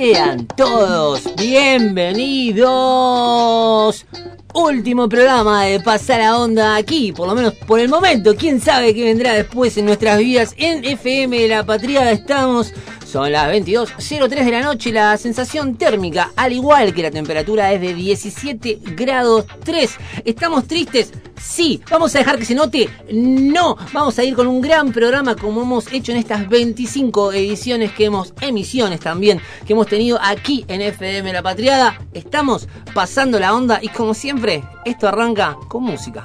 Sean todos bienvenidos. Último programa de Pasar la Onda aquí, por lo menos por el momento. Quién sabe qué vendrá después en nuestras vidas. En FM de la Patriada estamos. Son las 22:03 de la noche. La sensación térmica, al igual que la temperatura, es de 17 grados 3. ¿Estamos tristes? Sí. ¿Vamos a dejar que se note? No. Vamos a ir con un gran programa como hemos hecho en estas 25 emisiones también que hemos tenido aquí en FM La Patriada. Estamos pasando la onda y como siempre, esto arranca con música.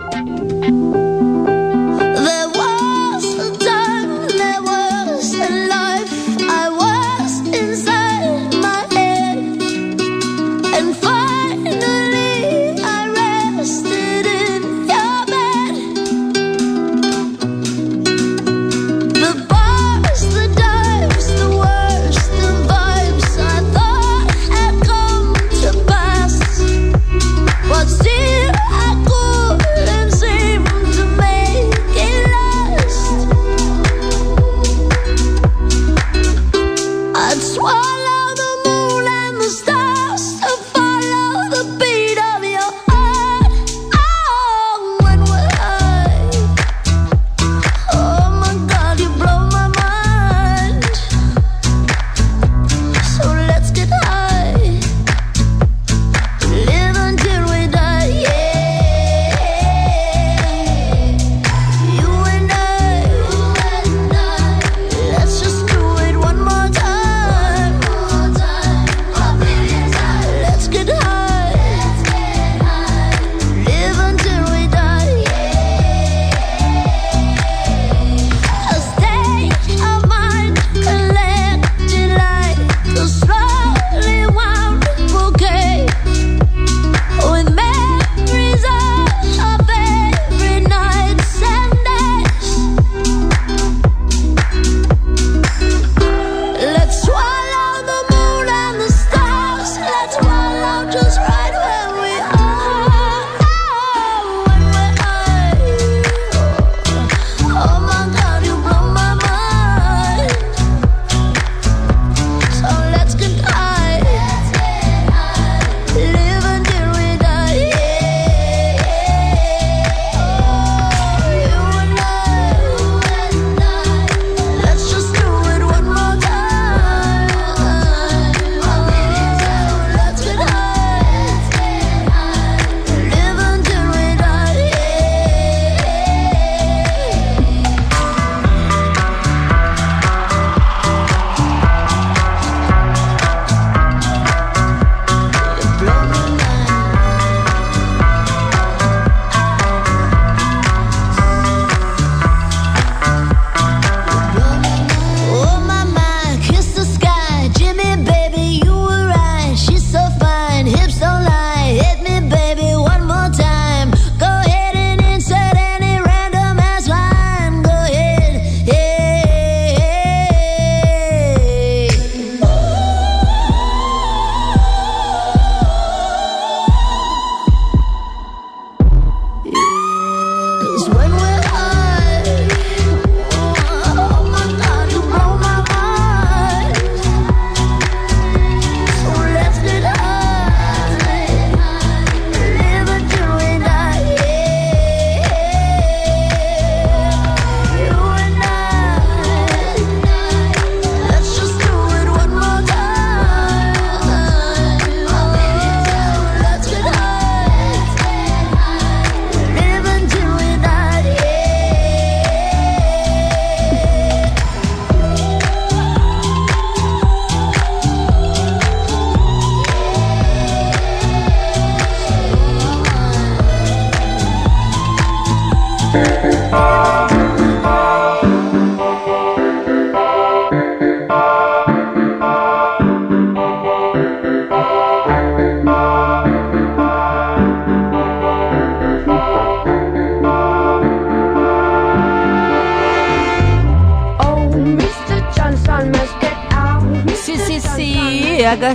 Acá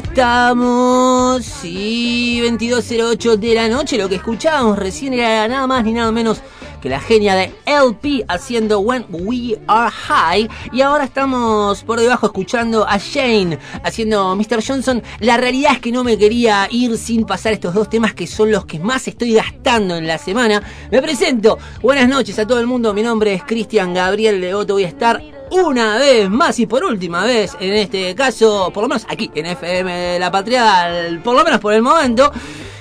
estamos, sí, 22:08 de la noche. Lo que escuchábamos recién era nada más ni nada menos que la genia de LP haciendo When We Are High. Y ahora estamos por debajo escuchando a Shane haciendo Mr. Johnson. La realidad es que no me quería ir sin pasar estos dos temas que son los que más estoy gastando en la semana. Me presento. Buenas noches a todo el mundo. Mi nombre es Cristian Gabriel Devoto. Voy a estar una vez más y por última vez, en este caso, por lo menos aquí en FM La Patriada, por lo menos por el momento,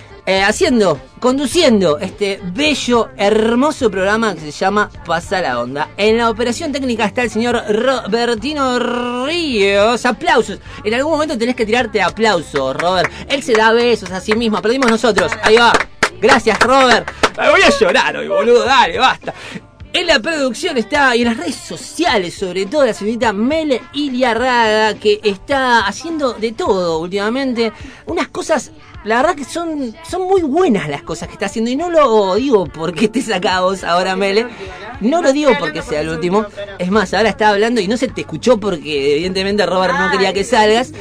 conduciendo este bello, hermoso programa que se llama Pasa la Onda. En la operación técnica está el señor Robertino Ríos. Aplausos. En algún momento tenés que tirarte aplausos, Robert. Él se da besos a sí mismo, perdimos nosotros. Ahí va. Gracias, Robert. Me voy a llorar hoy, boludo. Dale, basta. En la producción está, y en las redes sociales, sobre todo, la señorita Mele Iliarraga, que está haciendo de todo últimamente. Unas cosas, la verdad que son muy buenas las cosas que está haciendo. Y no lo digo porque estés acá vos ahora, Mele. No lo digo porque sea el último. Es más, ahora estaba hablando y no se te escuchó porque evidentemente Robert no quería que salgas.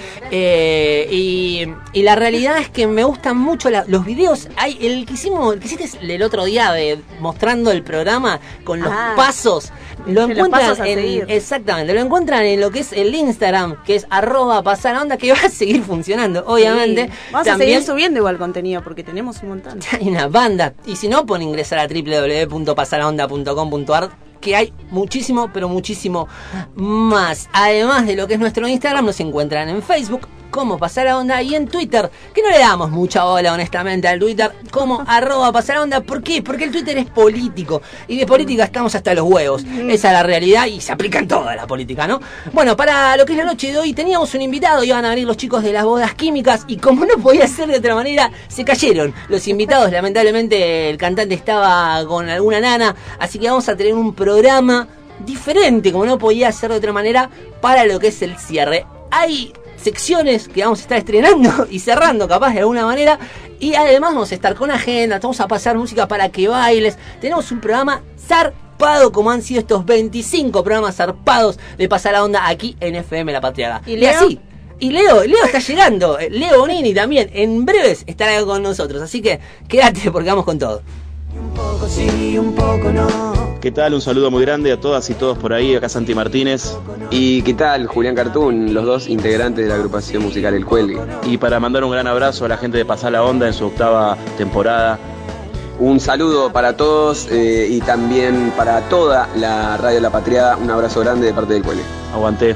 Y la realidad es que me gustan mucho los videos. Hay el que hiciste el otro día mostrando el programa con los pasos. Lo encuentran exactamente, lo encuentran en lo que es el Instagram, que es @pasaronda, que va a seguir funcionando, obviamente. Sí. Vamos a seguir subiendo igual contenido porque tenemos un montón. Hay una banda. Y si no, pueden ingresar a www.pasaronda.com.ar, que hay muchísimo, pero muchísimo más. Además de lo que es nuestro Instagram, nos encuentran en Facebook como Pasar la Onda y en Twitter, que no le damos mucha bola honestamente al Twitter, como @pasaronda. ¿Por qué? Porque el Twitter es político y de política estamos hasta los huevos. Esa es la realidad y se aplica en toda la política, ¿no? Bueno, para lo que es la noche de hoy teníamos un invitado, iban a venir los chicos de las bodas químicas y como no podía ser de otra manera, se cayeron los invitados. Lamentablemente el cantante estaba con alguna nana, así que vamos a tener un programa diferente, como no podía ser de otra manera, para lo que es el cierre. Hay secciones que vamos a estar estrenando y cerrando capaz de alguna manera, y además vamos a estar con agenda, vamos a pasar música para que bailes. Tenemos un programa zarpado como han sido estos 25 programas zarpados de Pasar la Onda aquí en FM La Patriada. ¿Y Leo? Así, y Leo está llegando, Leo Bonini también en breves estará con nosotros, así que quédate porque vamos con todo. Un poco sí, un poco no. ¿Qué tal? Un saludo muy grande a todas y todos por ahí, acá Santi Martínez. ¿Y qué tal? Julián Cartoon, los dos integrantes de la agrupación musical El Cuelgue. Y para mandar un gran abrazo a la gente de Pasar la Onda en su 8ª temporada. Un saludo para todos y también para toda la Radio La Patriada. Un abrazo grande de parte del Cuelgue. Aguanté.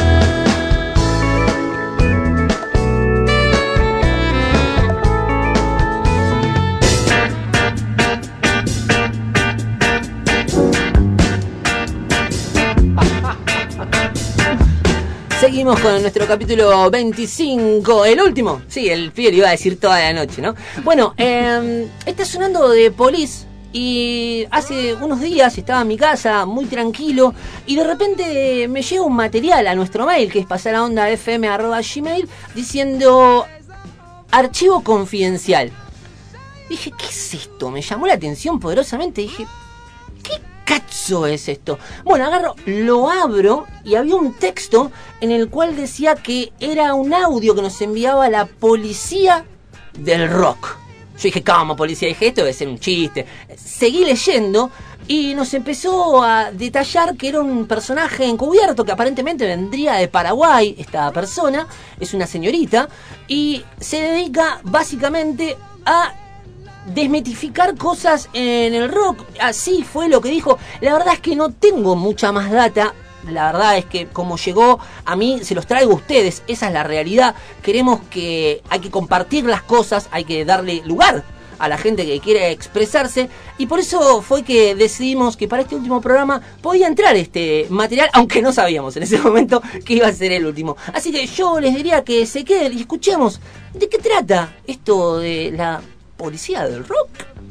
Seguimos con nuestro capítulo 25, el último. Sí, el pibe iba a decir toda la noche, ¿no? Bueno, está sonando The Police. Y hace unos días estaba en mi casa muy tranquilo y de repente me llega un material a nuestro mail, que es pasarlaondafm@gmail, diciendo archivo confidencial. Dije, ¿qué es esto? Me llamó la atención poderosamente. Dije, ¿qué cacho es esto? Bueno, agarro, lo abro y había un texto en el cual decía que era un audio que nos enviaba la policía del rock. Yo dije, ¿cómo policía? Dije, esto debe ser un chiste. Seguí leyendo y nos empezó a detallar que era un personaje encubierto que aparentemente vendría de Paraguay. Esta persona es una señorita y se dedica básicamente a desmitificar cosas en el rock. Así fue lo que dijo. La verdad es que no tengo mucha más data. La verdad es que como llegó a mí, se los traigo a ustedes. Esa es la realidad. Queremos que hay que compartir las cosas, hay que darle lugar a la gente que quiere expresarse. Y por eso fue que decidimos que para este último programa podía entrar este material, aunque no sabíamos en ese momento que iba a ser el último. Así que yo les diría que se queden y escuchemos de qué trata esto de la policía del rock.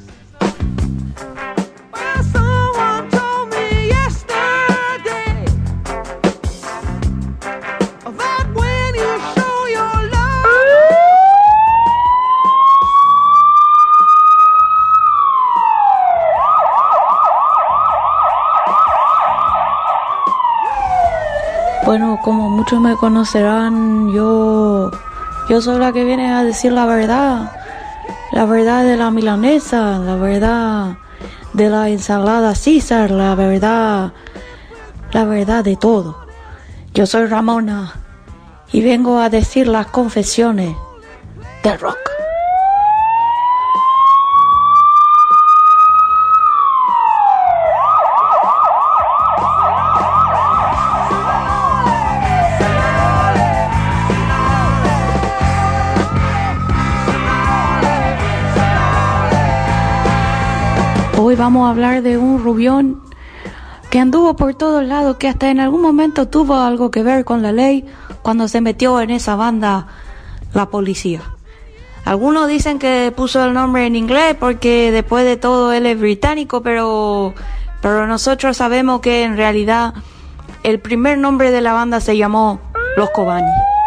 Bueno, como muchos me conocerán, yo soy la que viene a decir la verdad de la milanesa, la verdad de la ensalada César, la verdad de todo. Yo soy Ramona y vengo a decir las confesiones del rock. Hoy vamos a hablar de un rubión que anduvo por todos lados, que hasta en algún momento tuvo algo que ver con la ley cuando se metió en esa banda la policía. Algunos dicen que puso el nombre en inglés porque después de todo él es británico, pero nosotros sabemos que en realidad el primer nombre de la banda se llamó Los Cobani.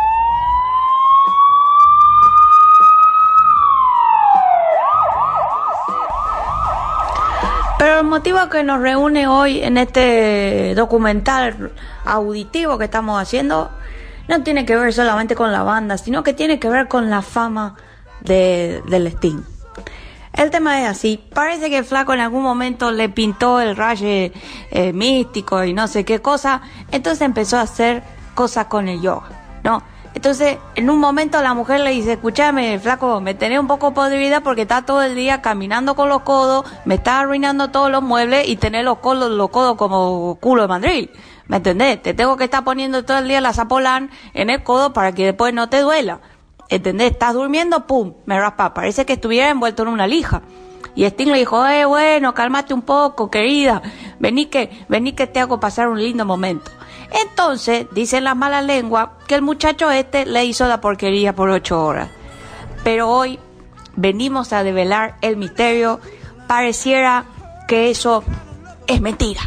Pero el motivo que nos reúne hoy en este documental auditivo que estamos haciendo no tiene que ver solamente con la banda, sino que tiene que ver con la fama del Sting. El tema es así: parece que el flaco en algún momento le pintó el raye místico y no sé qué cosa, entonces empezó a hacer cosas con el yoga, ¿no? Entonces, en un momento la mujer le dice: escúchame, flaco, me tenés un poco podrida porque estás todo el día caminando con los codos, me estás arruinando todos los muebles y tenés los codos como culo de mandril. ¿Me entendés? Te tengo que estar poniendo todo el día la zapolán en el codo para que después no te duela. ¿Entendés? Estás durmiendo, pum, me raspa. Parece que estuviera envuelto en una lija. Y Sting le dijo: bueno, cálmate un poco, querida. Vení que te hago pasar un lindo momento. Entonces, dicen las malas lenguas que el muchacho le hizo la porquería por 8 horas. Pero hoy venimos a develar el misterio. Pareciera que eso es mentira.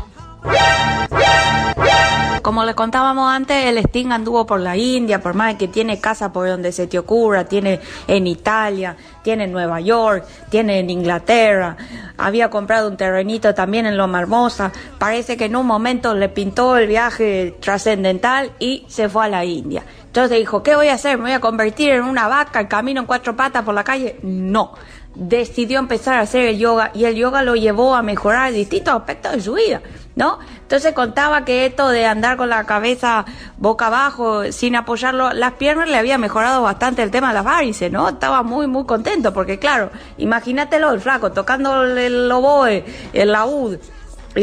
Como le contábamos antes, el Sting anduvo por la India, por más que tiene casa por donde se te ocurra, tiene en Italia, tiene en Nueva York, tiene en Inglaterra, había comprado un terrenito también en Loma Hermosa. Parece que en un momento le pintó el viaje trascendental y se fue a la India. Entonces dijo: ¿qué voy a hacer? ¿Me voy a convertir en una vaca, camino en 4 patas por la calle? No. Decidió empezar a hacer el yoga y el yoga lo llevó a mejorar distintos aspectos de su vida, ¿no? Entonces contaba que esto de andar con la cabeza boca abajo sin apoyarlo las piernas le había mejorado bastante el tema de las varices, ¿no? Estaba muy muy contento porque, claro, imagínatelo, el flaco tocando el oboe, el laúd y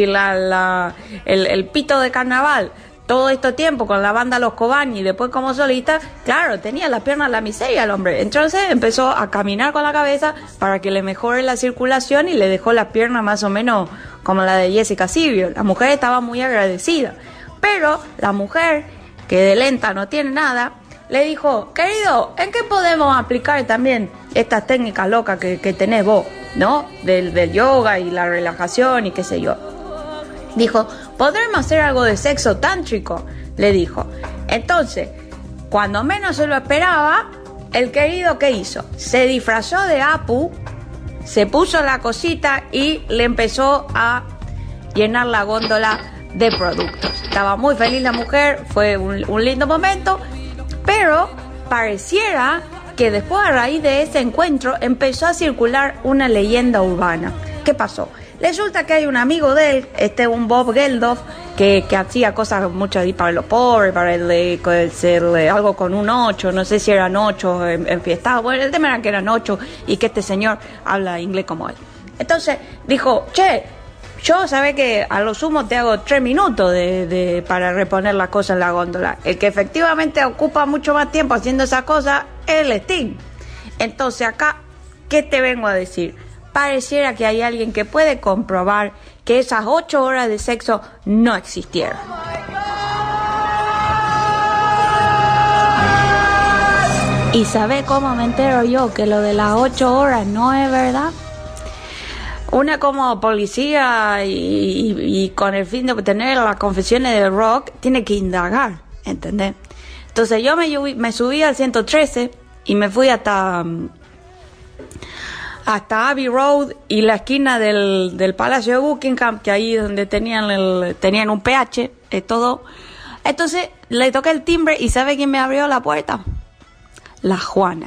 el pito de carnaval todo este tiempo con la banda Los Cobani y después como solista. Claro, tenía las piernas la miseria el hombre. Entonces empezó a caminar con la cabeza para que le mejore la circulación y le dejó las piernas más o menos como la de Jessica Sibiel. La mujer estaba muy agradecida, pero la mujer, que de lenta no tiene nada, le dijo: querido, ¿en qué podemos aplicar también estas técnicas locas que tenés vos, ¿no? Del yoga y la relajación y qué sé yo. Dijo: ¿podremos hacer algo de sexo tántrico? Le dijo. Entonces, cuando menos se lo esperaba, el querido, ¿qué hizo? Se disfrazó de Apu, se puso la cosita y le empezó a llenar la góndola de productos. Estaba muy feliz la mujer, fue un lindo momento, pero pareciera que después, a raíz de ese encuentro, empezó a circular una leyenda urbana. ¿Qué pasó? Resulta que hay un amigo de él, un Bob Geldof, que hacía cosas muchas ahí para los pobres, para algo con un 8, no sé si eran 8 enfiestados. Bueno, el tema era que eran 8 y que este señor habla inglés como él. Entonces dijo: che, yo sabe que a lo sumo te hago 3 minutos para reponer las cosas en la góndola. El que efectivamente ocupa mucho más tiempo haciendo esas cosas es el Sting. Entonces acá, ¿qué te vengo a decir? Pareciera que hay alguien que puede comprobar que esas 8 horas de sexo no existieron. ¿Y sabe cómo me entero yo que lo de las 8 horas no es verdad? Una como policía y con el fin de obtener las confesiones de rock tiene que indagar, ¿entendés? Entonces yo me subí al 113 y me fui hasta Abbey Road y la esquina del Palacio de Buckingham, que ahí donde tenían un PH, todo. Entonces le toqué el timbre y ¿sabe quién me abrió la puerta? La Juana.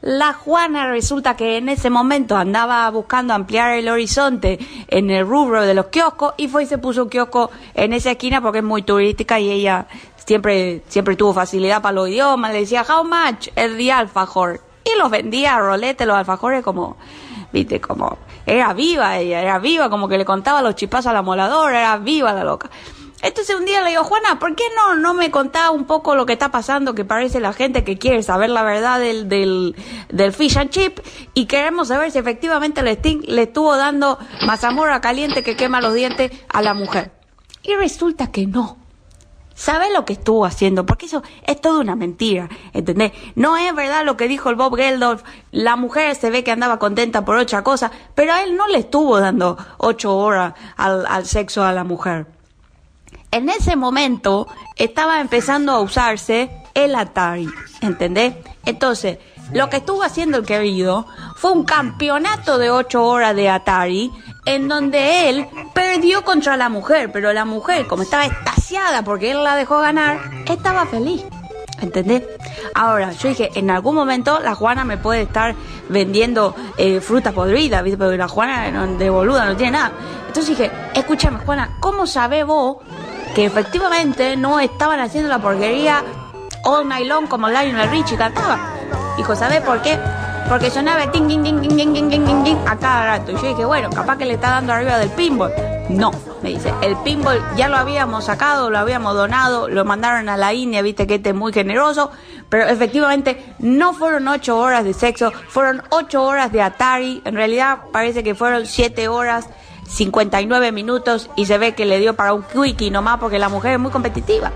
La Juana resulta que en ese momento andaba buscando ampliar el horizonte en el rubro de los kioscos y fue y se puso un kiosco en esa esquina porque es muy turística y ella siempre tuvo facilidad para los idiomas. Le decía, how much? El día alfajor. Y los vendía a rolete, los alfajores como, viste, como, era viva ella, era viva, como que le contaba los chipazos a la moladora, era viva la loca. Entonces un día le digo, Juana, ¿por qué no me contás un poco lo que está pasando? Que parece la gente que quiere saber la verdad del fish and chip y queremos saber si efectivamente el Sting le estuvo dando mazamorra caliente que quema los dientes a la mujer. Y resulta que no. ¿Sabe lo que estuvo haciendo? Porque eso es toda una mentira, ¿entendés? No es verdad lo que dijo el Bob Geldof. La mujer se ve que andaba contenta por otra cosa, pero a él no le estuvo dando 8 horas al sexo a la mujer. En ese momento estaba empezando a usarse el Atari, ¿entendés? Entonces, lo que estuvo haciendo el querido fue un campeonato de 8 horas de Atari en donde él perdió contra la mujer, pero la mujer, como estaba extasiada porque él la dejó ganar, estaba feliz, ¿entendés? Ahora, yo dije, en algún momento la Juana me puede estar vendiendo fruta podrida, ¿viste? Porque la Juana de boluda no tiene nada. Entonces dije, escúchame, Juana, ¿cómo sabés vos que efectivamente no estaban haciendo la porquería all night long como Lionel Richie cantaba? Dijo, ¿sabés por qué? Porque sonaba ting, ting, ting, ting, ting, ting, ting, ting, ting a cada rato. Y yo dije, bueno, capaz que le está dando arriba del pinball. No, me dice, el pinball ya lo habíamos sacado, lo habíamos donado, lo mandaron a la India, viste que este es muy generoso, pero efectivamente no fueron 8 horas de sexo, fueron 8 horas de Atari. En realidad parece que fueron 7 horas 59 minutos y se ve que le dio para un quickie nomás porque la mujer es muy competitiva.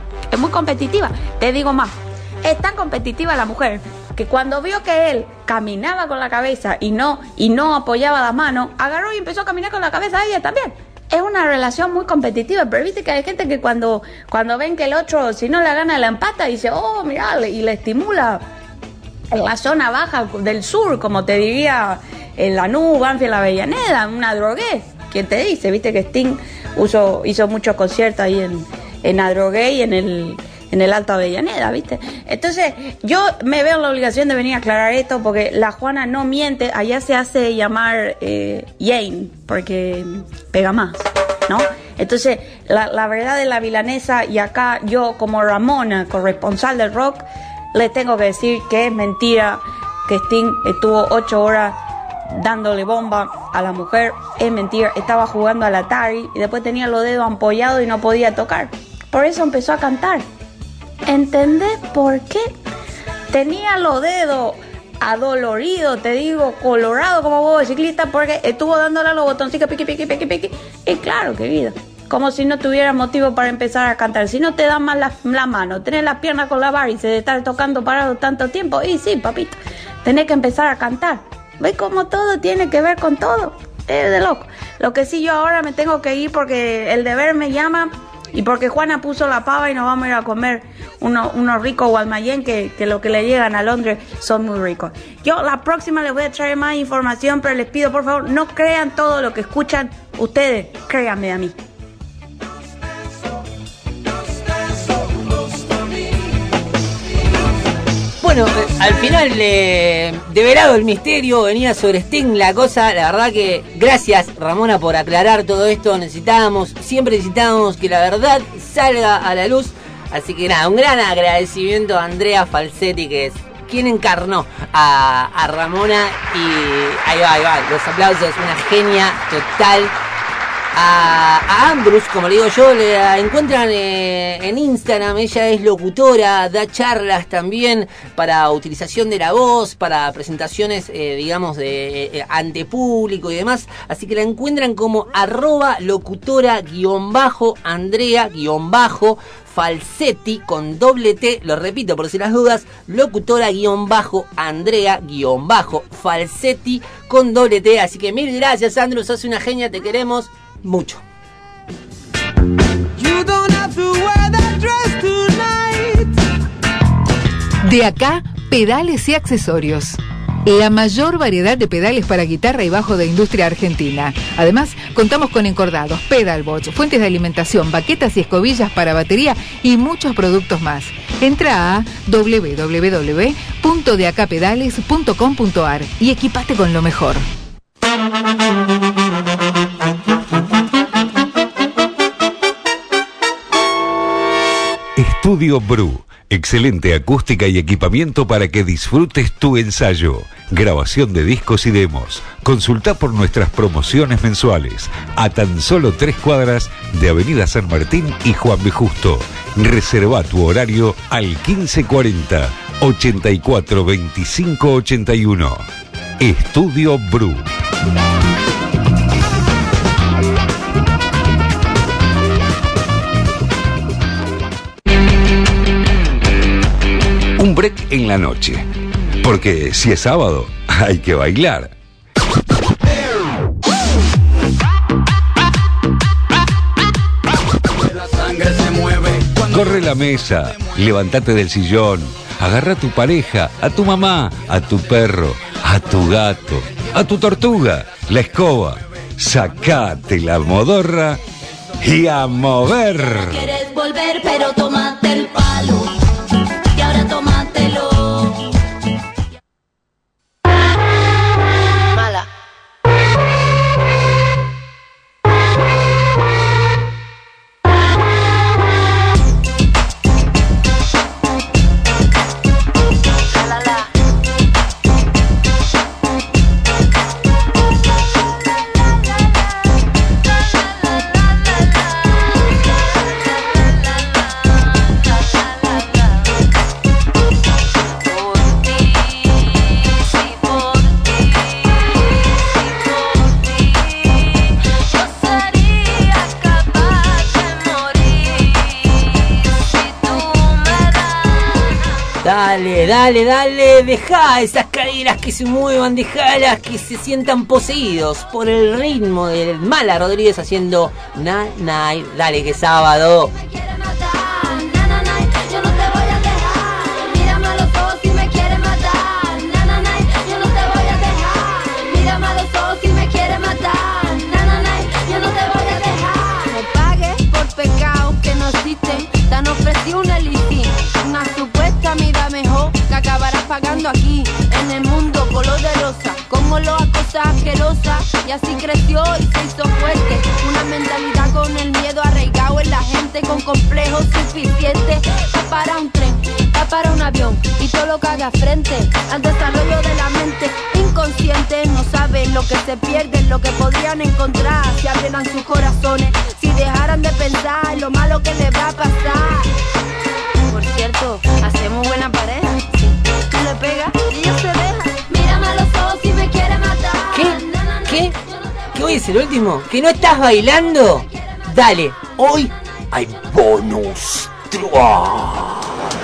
Te digo más, es tan competitiva la mujer que cuando vio que él caminaba con la cabeza y no apoyaba las manos, agarró y empezó a caminar con la cabeza ella también. Es una relación muy competitiva, pero viste que hay gente que cuando ven que el otro, si no la gana, la empata, y dice, oh, mirá, y le estimula en la zona baja del sur, como te diría en Lanús, Banfield, Avellaneda, una drogué. ¿Quién te dice? Viste que Sting hizo muchos conciertos ahí en Adrogué y en el Alto Avellaneda, ¿viste? Entonces, yo me veo en la obligación de venir a aclarar esto porque la Juana no miente. Allá se hace llamar Jane, porque pega más, ¿no? Entonces, la verdad de la milanesa, y acá yo como Ramona, corresponsal del rock, les tengo que decir que es mentira que Sting estuvo 8 horas dándole bomba a la mujer. Es mentira, estaba jugando al Atari y después tenía los dedos ampollados y no podía tocar. Por eso empezó a cantar. ¿Entendés por qué? Tenía los dedos adoloridos, te digo, colorado como huevo de ciclista, porque estuvo dándole a los botoncitos piqui. Y claro, querida, como si no tuviera motivo para empezar a cantar. Si no te dan más la mano, tenés las piernas con la varices de estar tocando parado tanto tiempo, y sí, papito, tenés que empezar a cantar. ¿Ves cómo todo tiene que ver con todo? Es de loco. Lo que sí, yo ahora me tengo que ir porque el deber me llama y porque Juana puso la pava y nos vamos a ir a comer unos ricos gualmayén que lo que le llegan a Londres son muy ricos. Yo la próxima les voy a traer más información, pero les pido por favor no crean todo lo que escuchan ustedes, créanme a mí. Bueno, al final develado el misterio, venía sobre Sting la cosa. La verdad que gracias, Ramona, por aclarar todo esto. Siempre necesitábamos que la verdad salga a la luz. Así que nada, un gran agradecimiento a Andrea Falsetti, que es quien encarnó a Ramona. Y ahí va, los aplausos, una genia total. A Andrews, como le digo yo, la encuentran en Instagram. Ella es locutora, da charlas también para utilización de la voz, para presentaciones, digamos, ante público y demás. Así que la encuentran como @locutora_Andrea_Falsetti con doble T, lo repito por si las dudas, locutora_Andrea_Falsetti con doble T. Así que mil gracias, Andrews, sos una genia, te queremos mucho. De acá, pedales y accesorios. La mayor variedad de pedales para guitarra y bajo de industria argentina. Además, contamos con encordados, pedalbots, fuentes de alimentación, baquetas y escobillas para batería y muchos productos más. Entra a www.deacapedales.com.ar y equipate con lo mejor. Estudio Bru. Excelente acústica y equipamiento para que disfrutes tu ensayo. Grabación de discos y demos. Consulta por nuestras promociones mensuales. A tan solo 3 cuadras de Avenida San Martín y Juan B. Justo. Reserva tu horario al 1540 84 25 81. Estudio Bru. Un break en la noche, porque si es sábado, hay que bailar. Corre la mesa, levántate del sillón, agarra a tu pareja, a tu mamá, a tu perro, a tu gato, a tu tortuga, la escoba, sacate la modorra y a mover. Quieres volver, pero tómate el palo. Y ahora tómatelo. Mala. Dale, dejá esas caderas que se muevan, dejalas que se sientan poseídos por el ritmo del Mala Rodríguez haciendo Night. Dale que es sábado. Te han ofrecido una listín, una supuesta vida mejor que acabarás pagando aquí en el mundo color de rosa, como lo acosa asquerosa, y así creció y se hizo fuerte, una mentalidad con el miedo arraigado en la gente, con complejos suficientes, va para un tren, va para un avión, y todo lo que haga frente al desarrollo de la mente inconsciente, no saben lo que se pierden, lo que podrían encontrar si abrieran sus corazones, si dejaran de pensar lo malo que les va a pasar. Por cierto, hacemos buena pareja. Tú le pegas y ella se deja. Mírame a los ojos si me quiere matar. ¿Qué? ¿Que hoy es el último? ¿Que no estás bailando? Dale, hoy hay bonus track.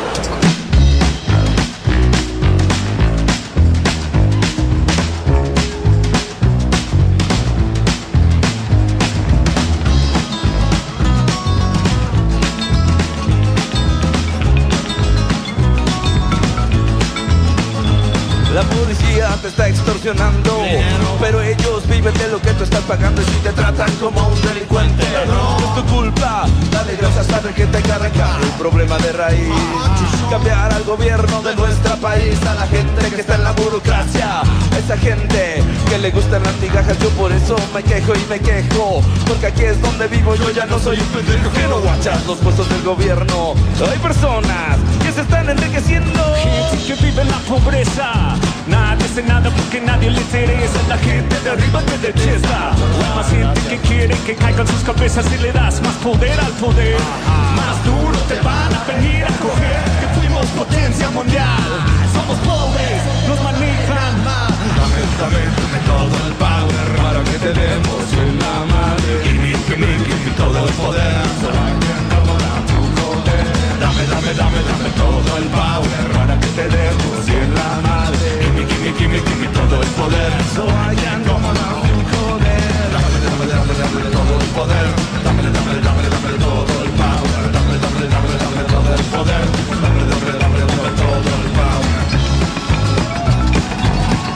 La policía te está extorsionando, pero ellos viven de lo que tú estás pagando y si te tratan como un delincuente, no es tu culpa. Dale gracias a que te arrancar el problema de raíz, cambiar al gobierno de nuestro país, a la gente que está en la burocracia, a esa gente que le gustan las migajas. Yo por eso me quejo y me quejo, porque aquí es donde vivo, yo ya no soy un pendejo que no guachas los puestos del gobierno. Hay personas que se están enriqueciendo, gente que vive en la pobreza. Nadie hace nada porque nadie le interesa. La gente de arriba te detesta. Hay más gente que quiere que caigan sus cabezas y le das más poder al poder. Más duro te van a venir a coger, que fuimos potencia mundial. Somos pobres, nos manejan mal. Dame todo el power para que te demos en la madre. Give me todo el poder. Dame todo el power para que te demos en la madre. Give me todo el poder. So I can go on joder. Dame todo el poder. Dame todo el power. Dame todo el poder. Dame todo el power.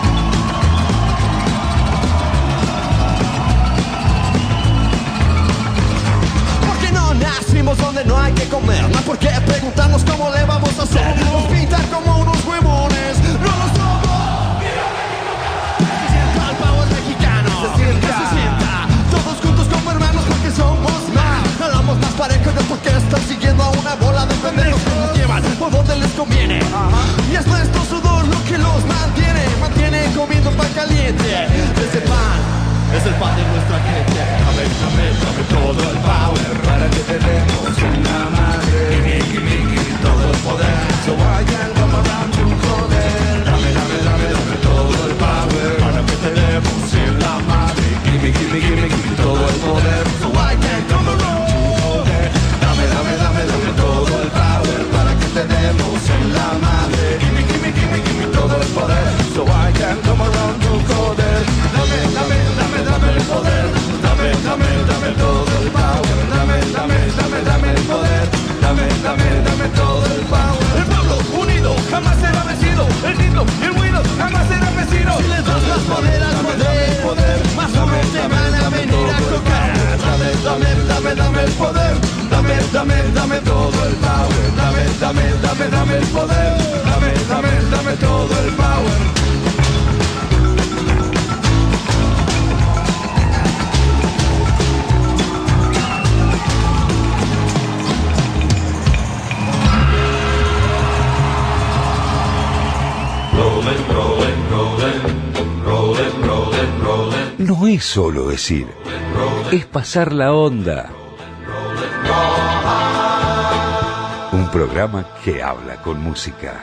comer, no hay por qué preguntarnos cómo le vamos a hacer. Nos pintan como unos huevones, no los somos. Se sienta el power mexicano, se sienta todos juntos como hermanos porque somos más. Hablamos más parejo de por qué están siguiendo a una bola de pendejos que nos llevan por donde les conviene. Y es nuestro sudor lo que los mantiene comiendo pan caliente. Ese pan es el pan de nuestra gente. Dame todo el power para que te demos una madre. Give me todo el poder. So I can come around to joder. Dame todo el power para que te demos en la madre. Give me todo el poder. So I can come around to joder. Dame todo el power para que te demos en la madre. Give me todo el poder. So I can come around to joder. Dame el poder. Dame todo el power. Dame el poder. Dame todo el power. El pueblo unido jamás será vencido. El grito y el ruido jamás será vencido. Si les das más poder al poder, más hombres te van a venir a tocar. Dame el poder. Dame todo el power. Dame el poder. Dame todo el power. No es solo decir, es pasar la onda. Un programa que habla con música.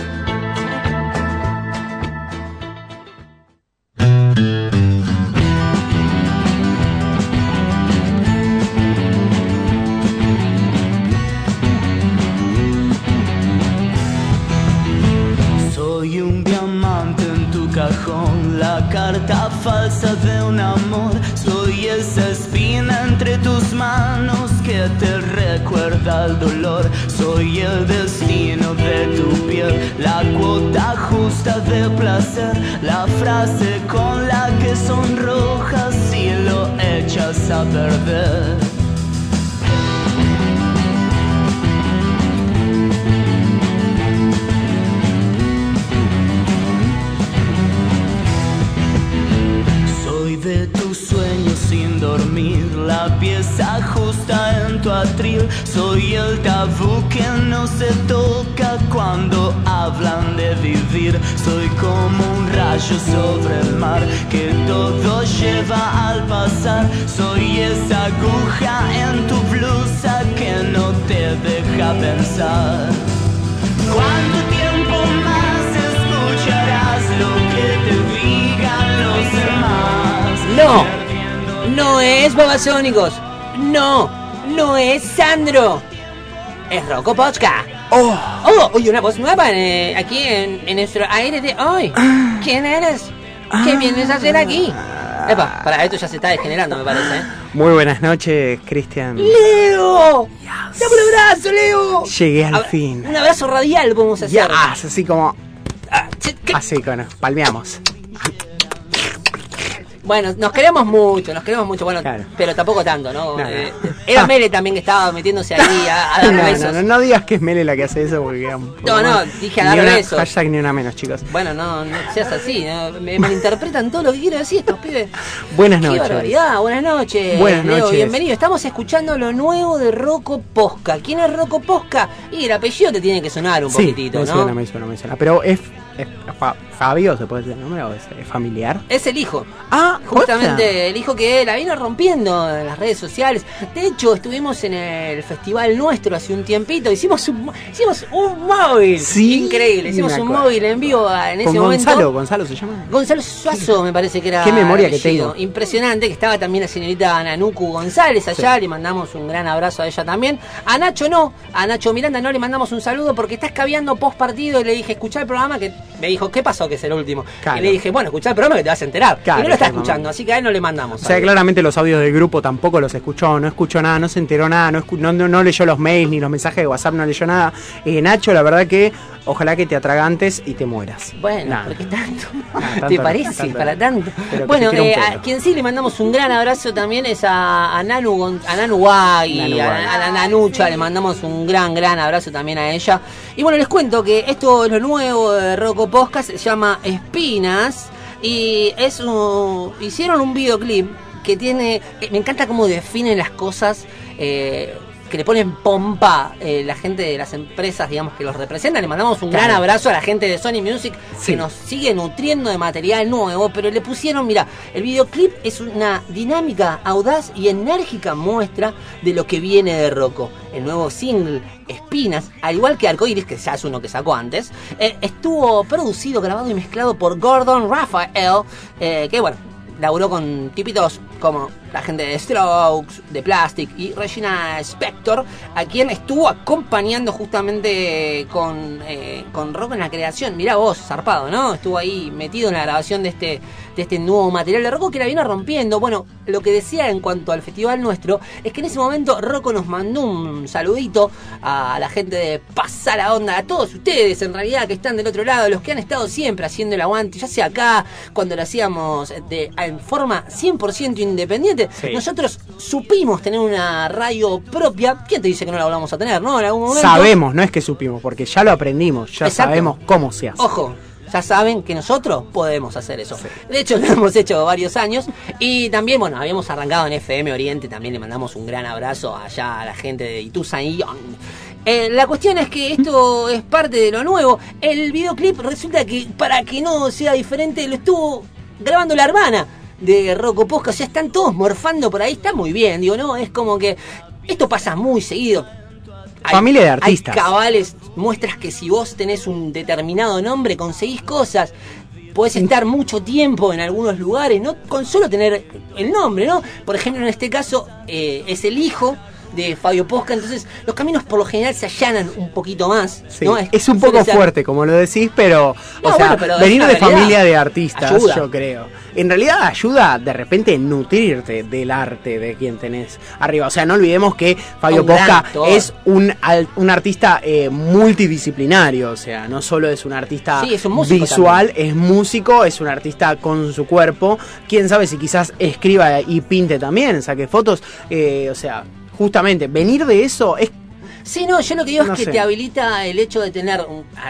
Soy un diamante en tu cajón, la carta falsa de un amor. Soy esa espina entre tus manos que te recuerda el dolor. Soy el destino de tu piel, la cuota justa de placer, la frase con la que sonrojas si lo echas a perder. De tus sueños sin dormir, la pieza justa en tu atril. Soy el tabú que no se toca cuando hablan de vivir. Soy como un rayo sobre el mar que todo lleva al pasar. Soy esa aguja en tu blusa que no te deja pensar. ¿Cuánto tiempo más escucharás lo que te digan los demás? No es Babasónicos. No es Sandro. Es Rocco Posca. Oye, una voz nueva aquí en nuestro aire de hoy. ¿Quién eres? ¿Qué vienes a hacer aquí? Epa, para esto ya se está degenerando, me parece. Muy buenas noches, Cristian. ¡Leo! ¡Dame un abrazo, Leo! Llegué al fin. Un abrazo radial podemos hacer. Así como... Así, palmeamos. Bueno, nos queremos mucho, bueno, claro. Pero tampoco tanto, ¿no? Era Mele también que estaba metiéndose ahí a dar besos. No digas que es Mele la que hace eso porque queda un poco dije a dar besos. Hashtag ni una menos, chicos. Bueno, no seas así, ¿no? Me malinterpretan todo lo que quiero decir estos pibes. Buenas noches. Qué barbaridad, buenas noches. Buenas Leo, noches. Bienvenido, estamos escuchando lo nuevo de Rocco Posca. ¿Quién es Rocco Posca? Y el apellido te tiene que sonar un poquitito, ¿no? Me suena. Pero es Fabio, ¿se puede decir el nombre? ¿O es familiar? Es el hijo. Justamente el hijo que la vino rompiendo en las redes sociales. De hecho, estuvimos en el festival nuestro hace un tiempito. Hicimos un móvil. Sí, increíble. Hicimos un móvil en vivo en ese momento. Gonzalo se llama. Gonzalo Suazo, me parece que era. Qué memoria que tengo. Impresionante, que estaba también la señorita Nanuku González allá. Sí. Le mandamos un gran abrazo a ella también. A Nacho Miranda no le mandamos un saludo porque está escabeando post partido. Y le dije, escuchá el programa, que me dijo, ¿qué pasó? pasó, que es el último. Claro. Y le dije, bueno, escuchá el programa que te vas a enterar. Claro, y no lo está claro, escuchando, así que a él no le mandamos. O sea, claramente los audios del grupo tampoco los escuchó, no escuchó nada, no se enteró nada, no leyó los mails ni los mensajes de WhatsApp, no leyó nada. Nacho, la verdad que ojalá que te atragantes y te mueras. Bueno, Nada. ¿por qué tanto? Tanto ¿Te no, parece? tanto Para no. tanto. Pero que Bueno, se tire un a pelo. quien sí le mandamos un gran abrazo también es a Nanu Guay, Nanu Guay. a la Nanucha, le mandamos un gran abrazo también a ella. Y bueno, les cuento que esto es lo nuevo de Rocco Podcast, se llama Espinas y hicieron un videoclip que tiene, me encanta cómo definen las cosas, que le ponen pompa la gente de las empresas, digamos, que los representan. Le mandamos un gran abrazo a la gente de Sony Music que nos sigue nutriendo de material nuevo, pero le pusieron, mira, el videoclip es una dinámica, audaz y enérgica muestra de lo que viene de Rocco. El nuevo single Espinas, al igual que Arcoiris, que ya es uno que sacó antes, estuvo producido, grabado y mezclado por Gordon Raphael, que bueno, laburó con tipitos como la gente de Strokes, de Plastic y Regina Spektor, a quien estuvo acompañando justamente con Rocco en la creación. Mirá vos, zarpado, ¿no? Estuvo ahí metido en la grabación de este nuevo material de Rocco que la viene rompiendo. Bueno, lo que decía en cuanto al festival nuestro es que en ese momento Rocco nos mandó un saludito a la gente de Pasar la Onda, a todos ustedes en realidad que están del otro lado, los que han estado siempre haciendo el aguante, ya sea acá, cuando lo hacíamos en forma 100% independiente. Sí. Nosotros supimos tener una radio propia. ¿Quién te dice que no la volvamos a tener, no? En algún momento. Sabemos, no es que supimos, porque ya lo aprendimos, ya sabemos cómo se hace. Ojo, ya saben que nosotros podemos hacer eso. Sí. De hecho, lo hemos hecho varios años. Y también, bueno, habíamos arrancado en FM Oriente. También le mandamos un gran abrazo allá a la gente de Ituzaingó. La cuestión es que esto es parte de lo nuevo. El videoclip resulta que, para que no sea diferente, lo estuvo grabando la hermana de Rocco Podcast. O sea, están todos morfando por ahí. Está muy bien, digo, ¿no? Es como que esto pasa muy seguido. Familia de artistas. Hay cabales, muestras que si vos tenés un determinado nombre, conseguís cosas. Podés estar mucho tiempo en algunos lugares, no con solo tener el nombre, ¿no? Por ejemplo, en este caso, es el hijo de Fabio Posca, entonces los caminos por lo general se allanan un poquito más, sí, ¿no? Es un poco fuerte, como lo decís, pero, no, o sea, bueno, pero venir de familia de artistas, ayuda. Yo creo. En realidad ayuda de repente nutrirte del arte de quien tenés arriba. O sea, no olvidemos que Fabio Posca es un artista multidisciplinario. O sea, no solo es un artista sí, es un músico visual, también. Es músico, es un artista con su cuerpo. Quién sabe si quizás escriba y pinte también, saque fotos. O sea, justamente, venir de eso es... Sí, no, yo lo que digo no es que sé. te habilita el hecho de tener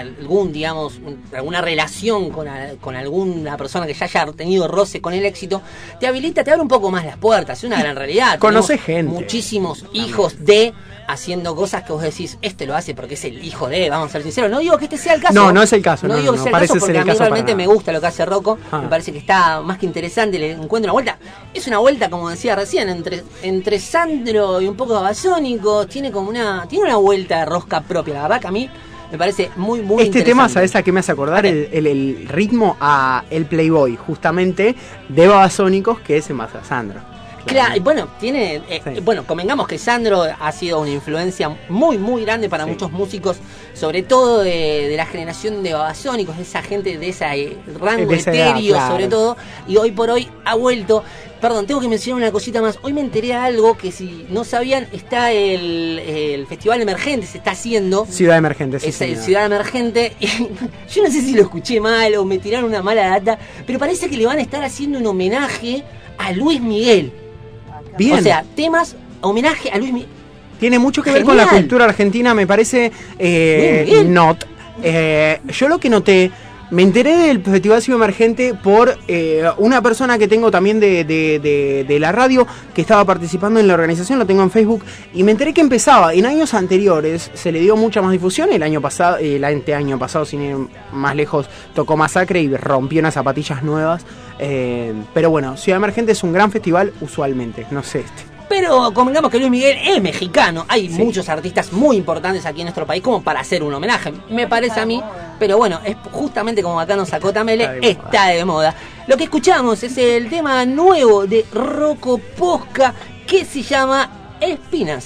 alguna relación con alguna persona que ya haya tenido roce con el éxito, te habilita, te abre un poco más las puertas, es una gran realidad. Conoce gente. Muchísimos hijos de haciendo cosas que vos decís, este lo hace porque es el hijo de, vamos a ser sinceros. No digo que este sea el caso. No es el caso. No digo que sea el caso porque a mí realmente me gusta lo que hace Rocco. Me parece que está más que interesante, le encuentro una vuelta. Es una vuelta, como decía recién, entre Sandro y un poco babasónico. Tiene una vuelta de rosca propia. La verdad que a mí me parece muy este tema, ¿sabes a qué me hace acordar? El ritmo a El Playboy, justamente, de Babasónicos, que es en base a Sandro. Claro, bueno, tiene, bueno, convengamos que Sandro ha sido una influencia muy grande para muchos músicos, sobre todo de la generación de Babasónicos, de esa gente de ese rango etéreo, claro. Sobre todo, y hoy por hoy ha vuelto. Perdón, tengo que mencionar una cosita más. Hoy me enteré de algo que si no sabían, está el Festival Emergente, se está haciendo. Ciudad Emergente, sí. Es el Ciudad Emergente. Yo no sé si lo escuché mal o me tiraron una mala data, pero parece que le van a estar haciendo un homenaje a Luis Miguel. Bien. O sea, temas, homenaje a Luis Miguel. Tiene mucho que ver con la cultura argentina, me parece. Yo lo que noté, me enteré del Festival Ciudad Emergente por una persona que tengo también de la radio, que estaba participando en la organización, lo tengo en Facebook, y me enteré que empezaba. En años anteriores se le dio mucha más difusión. El año pasado, sin ir más lejos, tocó Masacre y rompió unas zapatillas nuevas. Pero bueno, Ciudad Emergente es un gran festival usualmente, no sé Pero convengamos que Luis Miguel es mexicano. Hay muchos artistas muy importantes aquí en nuestro país como para hacer un homenaje, me parece a mí. Pero bueno, es justamente como acá nos sacó Tamele, está de moda. Lo que escuchamos es el tema nuevo de Rocco Posca, que se llama Espinas.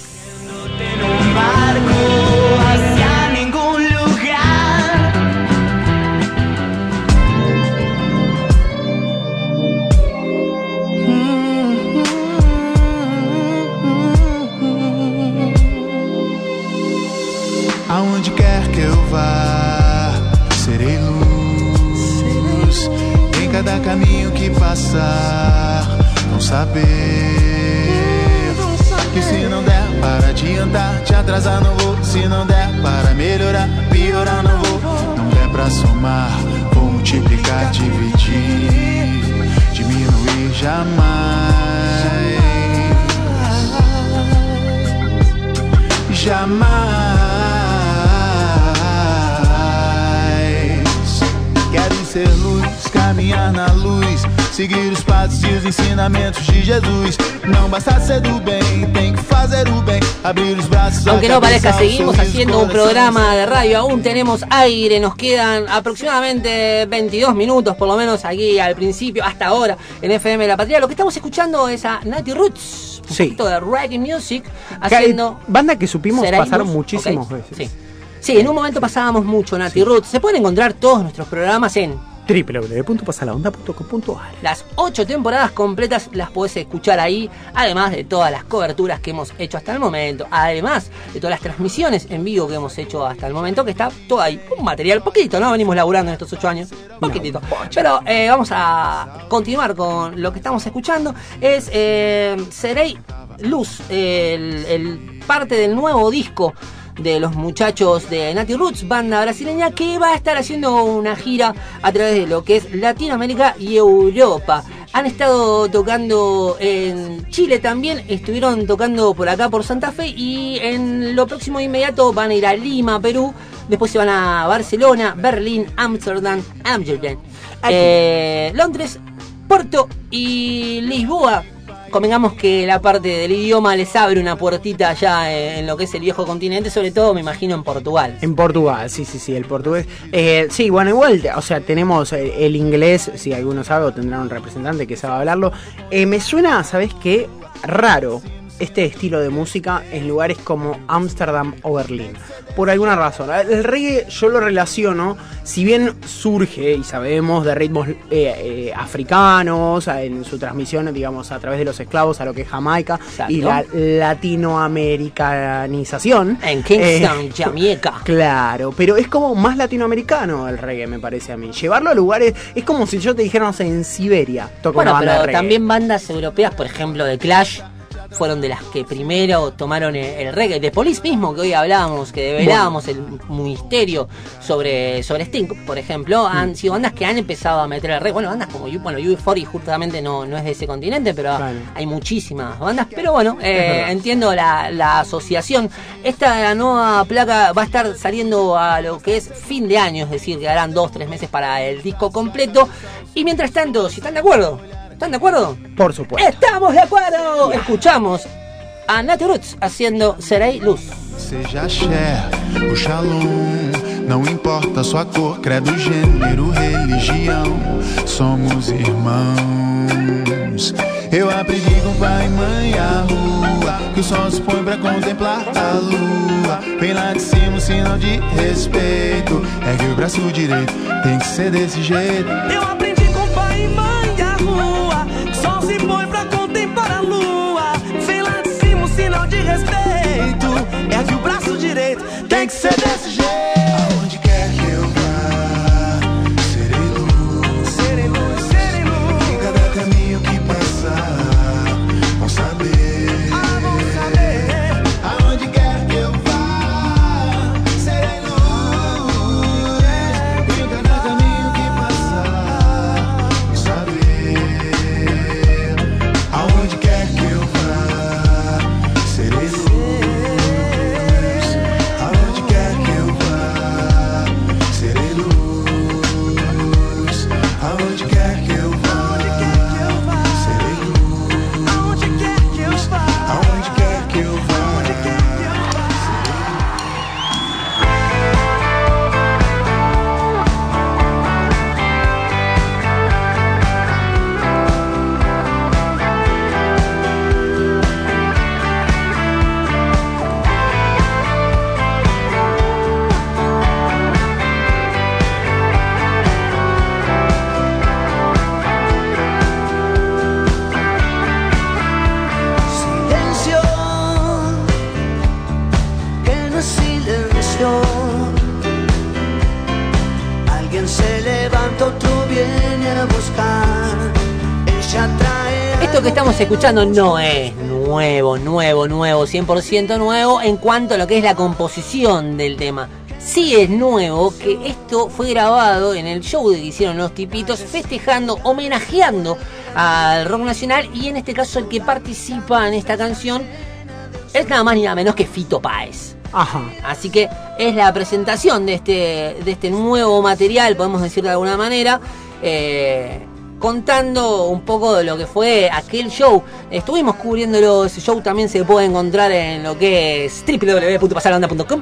cada caminho que passar, não saber que se não der para adiantar, te atrasar não vou. Se não der para melhorar, piorar não vou. Não der pra somar, vou multiplicar, dividir, diminuir jamais. Jamais. Quero ser luz, caminhar na luz, seguir os passos e os ensinamentos de Jesus. Não basta ser do bem, tem que fazer o bem, abrir los brazos. Aunque no parezca, seguimos haciendo un programa de radio, aún tenemos aire, nos quedan aproximadamente 22 minutos, por lo menos aquí al principio, hasta ahora, en FM La Patria. Lo que estamos escuchando es a Natty Roots, un poquito de reggae music, haciendo... Banda que supimos pasar Luz, muchísimas veces. Sí. Sí, en un momento pasábamos mucho Natty Roots. Se pueden encontrar todos nuestros programas en www.pasalaonda.com.ar. Las 8 temporadas completas las podés escuchar ahí, además de todas las coberturas que hemos hecho hasta el momento, además de todas las transmisiones en vivo que hemos hecho hasta el momento, que está todo ahí, un material poquito, ¿no? Venimos laburando en estos 8 años, poquitito. Pero vamos a continuar con lo que estamos escuchando. Es Serei Luz, el parte del nuevo disco de los muchachos de Natty Roots, banda brasileña que va a estar haciendo una gira a través de lo que es Latinoamérica y Europa. Han estado tocando en Chile también, estuvieron tocando por acá por Santa Fe y en lo próximo inmediato van a ir a Lima, Perú, después se van a Barcelona, Berlín, Amsterdam, Londres, Porto y Lisboa. Convengamos que la parte del idioma les abre una puertita allá en lo que es el viejo continente, sobre todo me imagino en Portugal. En Portugal, sí, el portugués. Sí, bueno, igual, o sea, tenemos el inglés, si alguno sabe o tendrá un representante que sabe hablarlo. Me suena, ¿sabes qué? Raro este estilo de música en lugares como Ámsterdam o Berlín. Por alguna razón. El reggae yo lo relaciono, si bien surge, y sabemos, de ritmos africanos, en su transmisión, digamos, a través de los esclavos a lo que es Jamaica. Exacto. Y la latinoamericanización. En Kingston, Jamaica. Claro, pero es como más latinoamericano el reggae, me parece a mí. Llevarlo a lugares, es como si yo te dijera, no sé, en Siberia toca una banda de reggae. También bandas europeas, por ejemplo, de Clash, fueron de las que primero tomaron el reggae. De Police mismo, que hoy hablábamos, que develábamos el misterio sobre Sting, por ejemplo, han sido bandas que han empezado a meter el reggae. Bueno, bandas como UB40 justamente no es de ese continente, pero claro, hay muchísimas bandas. Pero bueno, entiendo la asociación. La nueva placa va a estar saliendo a lo que es fin de año, es decir, quedarán 2-3 meses para el disco completo. Y mientras tanto, si están de acuerdo, ¿están de acuerdo? Por supuesto. ¡Estamos de acuerdo! Yeah. Escuchamos a Natty Roots haciendo Serei Luz. Seja Cher ou Shalom, não importa sua cor, credo, gênero, religião, somos irmãos. Eu aprendi com pai e mãe a rua, que o sol se põe pra contemplar a lua. Vem lá de cima um sinal de respeito, ergue o braço direito, tem que ser desse jeito. Eu aprendi com pai e mãe a rua, que o sol se põe pra contemplar a lua. Vem lá de cima um sinal de respeito, ergue o braço direito, tem que ser desse jeito. Aonde quer que eu vá, serei luz, serei luz, serei luz. Em cada caminho que passar, vão saber, vão saber. Aonde quer que eu vá, serei luz. Em cada caminho que passar, que estamos escuchando no es nuevo, 100% nuevo en cuanto a lo que es la composición del tema. Sí es nuevo que esto fue grabado en el show que hicieron los Tipitos, festejando, homenajeando al rock nacional, y en este caso el que participa en esta canción es nada más ni nada menos que Fito Páez. Ajá. Así que es la presentación de este nuevo material, podemos decir de alguna manera, contando un poco de lo que fue aquel show. Estuvimos cubriéndolo, ese show también se puede encontrar en lo que es www.pasalahonda.com.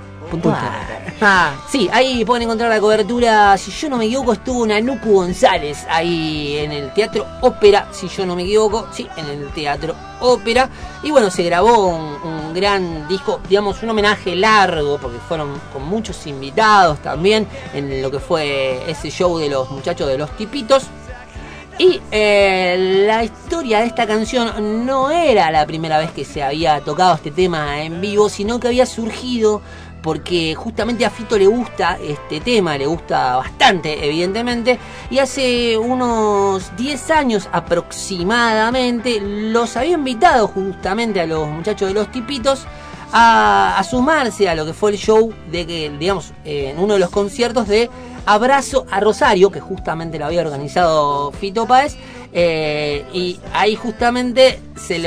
Sí, ahí pueden encontrar la cobertura. Si yo no me equivoco, estuvo Nanuku González ahí en el Teatro Ópera. Si yo no me equivoco, sí, en el Teatro Ópera. Y bueno, se grabó un gran disco, digamos, un homenaje largo, porque fueron con muchos invitados también en lo que fue ese show de los muchachos de los Tipitos. Y la historia de esta canción no era la primera vez que se había tocado este tema en vivo, sino que había surgido porque justamente a Fito le gusta este tema, le gusta bastante, evidentemente, y hace unos 10 años aproximadamente los había invitado justamente a los muchachos de los Tipitos a sumarse a lo que fue el show de que, digamos, en uno de los conciertos de Abrazo a Rosario, que justamente lo había organizado Fito Páez, y ahí justamente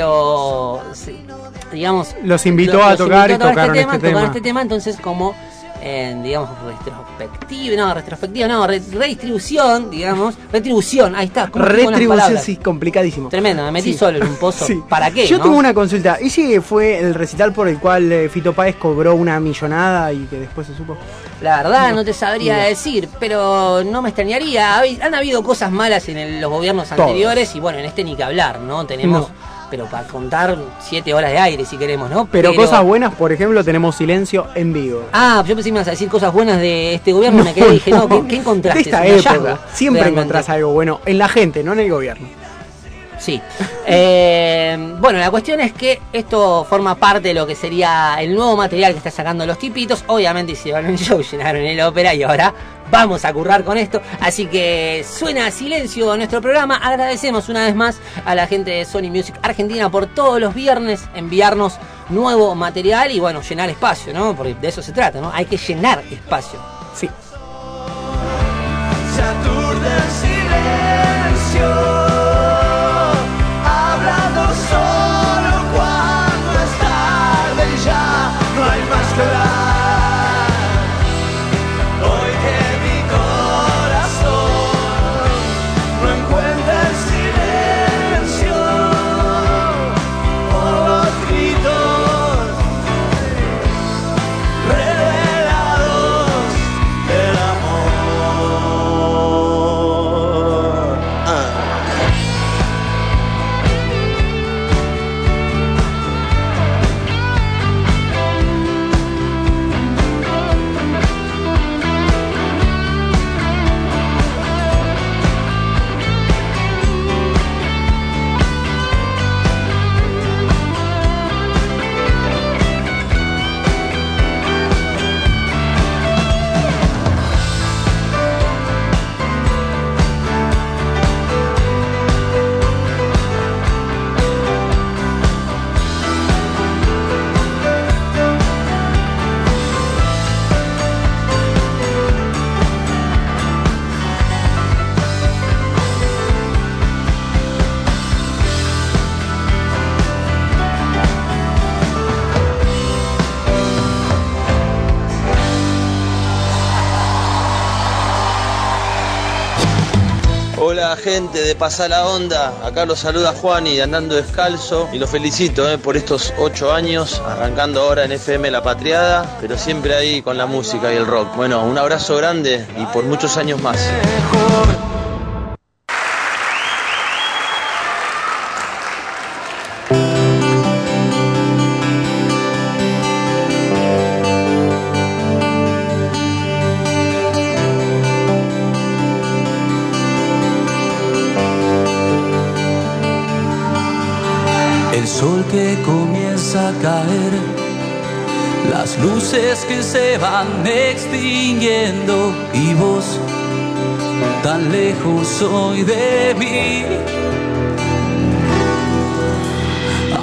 los invitó a tocar y tocaron este tema. Entonces, como digamos, retribución, ahí está. Retribución, sí, complicadísimo. Tremendo, me metí solo en un pozo. Sí. ¿Para qué? Yo tuve una consulta. ¿Ese fue el recital por el cual Fito Páez cobró una millonada y que después se supo? La verdad no te sabría decir, pero no me extrañaría. Han habido cosas malas en los gobiernos anteriores y bueno, en este ni que hablar, ¿no? Tenemos... Pero para contar 7 horas de aire si queremos, ¿no? Pero cosas buenas, por ejemplo, tenemos Silencio en vivo. Ah, yo pensé que me ibas a decir cosas buenas de este gobierno, me quedé y dije, ¿qué encontraste? De esta época, siempre encontrás algo bueno en la gente, no en el gobierno. Sí. Bueno, la cuestión es que esto forma parte de lo que sería el nuevo material que está sacando los Tipitos. Obviamente hicieron un show, llenaron el ópera y ahora vamos a currar con esto. Así que suena Silencio en nuestro programa. Agradecemos una vez más a la gente de Sony Music Argentina por todos los viernes enviarnos nuevo material y bueno, llenar espacio, ¿no? Porque de eso se trata, ¿no? Hay que llenar espacio. Sí. Se aturde el silencio. Solo cuando es tarde y ya no hay más que hablar. Hoy que mi corazón no encuentra el silencio por los gritos revelados del amor. Hola gente de Pasá la Onda, acá los saluda Juani andando descalzo y los felicito por estos 8 años, arrancando ahora en FM La Patriada, pero siempre ahí con la música y el rock. Bueno, un abrazo grande y por muchos años más. El sol que comienza a caer, las luces que se van extinguiendo y vos tan lejos hoy de mí.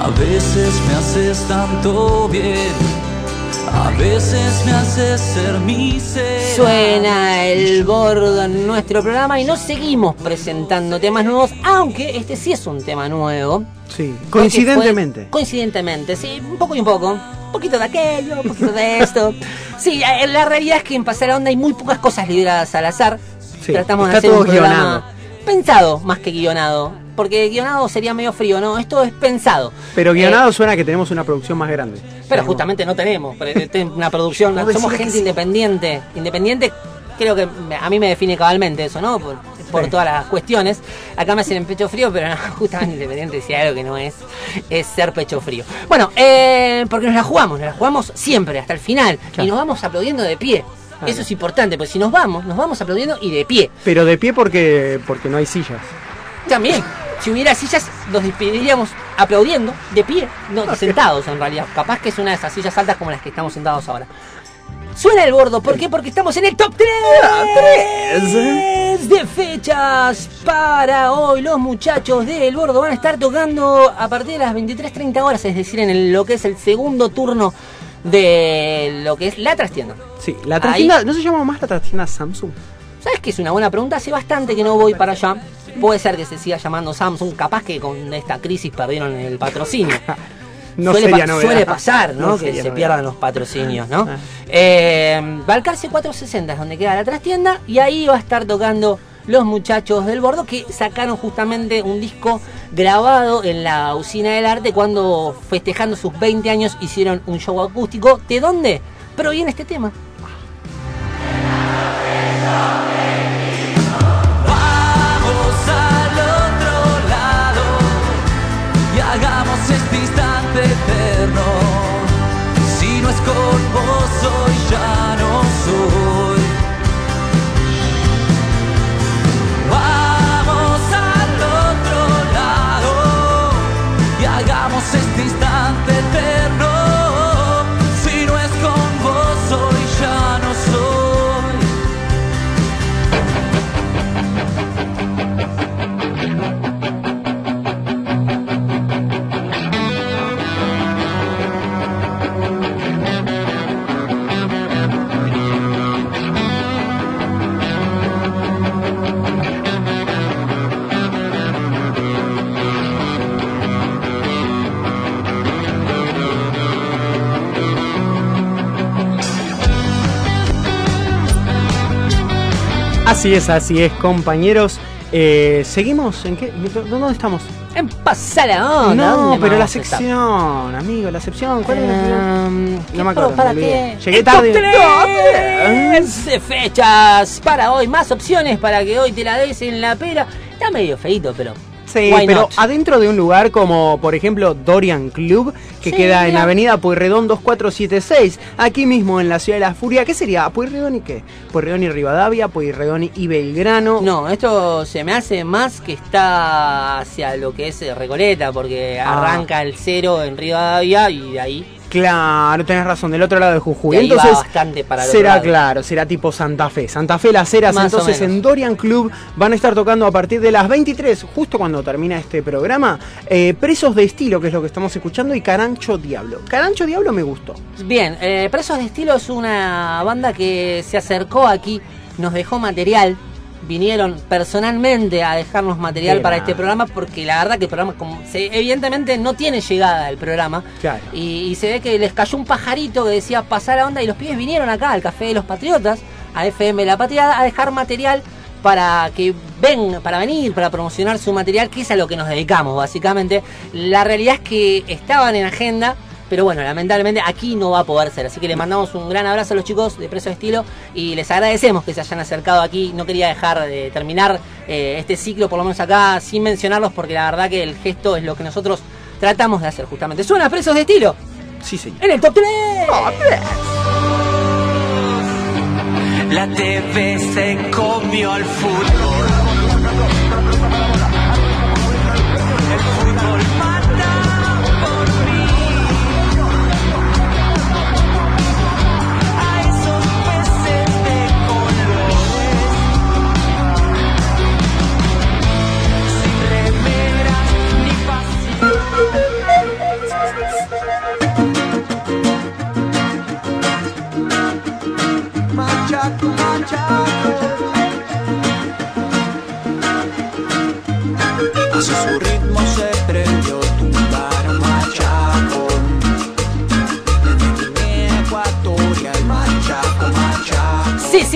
A veces me haces tanto bien, a veces me haces ser miserable. Suena El Bordo en nuestro programa y nos seguimos presentando temas nuevos, aunque este sí es un tema nuevo. Sí, coincidentemente. Coincidentemente, sí, un poco y un poco. Un poquito de aquello, un poquito de esto. Sí, la realidad es que en Pasar la Onda hay muy pocas cosas libradas al azar. Sí, tratamos de está hacer todo un programa guionado. pensado más que guionado. Porque guionado sería medio frío, ¿no? Esto es pensado. Pero guionado suena que tenemos una producción más grande. Pero justamente no tenemos una producción. Somos gente independiente. Independiente, creo que a mí me define cabalmente eso, ¿no? Por todas las cuestiones. Acá me hacen en pecho frío, pero no, justamente independiente, si hay algo que no es ser pecho frío. Bueno, porque nos la jugamos siempre, hasta el final. Claro. Y nos vamos aplaudiendo de pie. Claro. Eso es importante, porque si nos vamos aplaudiendo y de pie. Pero de pie porque no hay sillas. También, si hubiera sillas, nos despediríamos aplaudiendo, de pie, no sentados en realidad. Capaz que es una de esas sillas altas como las que estamos sentados ahora. Suena El Bordo, ¿por qué? Porque estamos en el top 3 de fechas para hoy. Los muchachos de El Bordo van a estar tocando a partir de las 23:30 horas, es decir, en lo que es el segundo turno de lo que es la trastienda. Sí, la trastienda, ahí, ¿no se llama más la trastienda Samsung? ¿Sabes qué? Es una buena pregunta. Hace bastante que no voy para allá. Puede ser que se siga llamando Samsung. Capaz que con esta crisis perdieron el patrocinio. Suele pasar, ¿no? Que se pierdan los patrocinios, ¿no? Balcarce 460 es donde queda la trastienda. Y ahí va a estar tocando los muchachos del Bordo, que sacaron justamente un disco grabado en la Usina del Arte cuando, festejando sus 20 años, hicieron un show acústico. ¿De dónde proviene este tema? Hagamos este instante eterno. Si no es con vos hoy ya no soy. Vamos al otro lado y hagamos este instante eterno. Si no es con vos hoy ya no soy. Así es, compañeros. ¿Seguimos? ¿En qué? ¿Dónde estamos? En Pasar la Onda. No, pero la sección, amigo, la sección. ¿Cuál es la sección? No me acuerdo. ¿Para qué? Llegué tarde. 3 fechas para hoy. Más opciones para que hoy te la des en la pera. Está medio feito, pero... Sí, pero adentro de un lugar como, por ejemplo, Dorian Club, que queda en Avenida Pueyrredón 2476, aquí mismo en la Ciudad de la Furia. ¿Qué sería? ¿Pueyrredón y qué? ¿Pueyrredón y Rivadavia? ¿Pueyrredón y Belgrano? No, esto se me hace más que está hacia lo que es Recoleta, porque arranca el 0 en Rivadavia y de ahí... Claro, tenés razón, del otro lado de Jujuy. De entonces bastante para el será otro lado. Claro, será tipo Santa Fe, Las Heras. Más entonces en Dorian Club van a estar tocando a partir de las 23, justo cuando termina este programa, Presos de Estilo, que es lo que estamos escuchando, y Carancho Diablo. Carancho Diablo me gustó. Bien, Presos de Estilo es una banda que se acercó aquí, nos dejó material. Vinieron personalmente a dejarnos material para este programa, porque la verdad que el programa evidentemente no tiene llegada el programa. Claro. Y se ve que les cayó un pajarito que decía Pasar la Onda, y los pibes vinieron acá al Café de los Patriotas, a FM La Patriada, a dejar material para venir, para promocionar su material, que es a lo que nos dedicamos básicamente. La realidad es que estaban en agenda, pero bueno, lamentablemente aquí no va a poder ser. Así que le mandamos un gran abrazo a los chicos de Preso de Estilo y les agradecemos que se hayan acercado aquí. No quería dejar de terminar este ciclo, por lo menos acá, sin mencionarlos, porque la verdad que el gesto es lo que nosotros tratamos de hacer justamente. ¿Suena Presos de Estilo? Sí, señor. En el top 3. La TV se comió al fútbol. El fútbol mata por mí. A esos peces de colores, sin remeras ni pasión.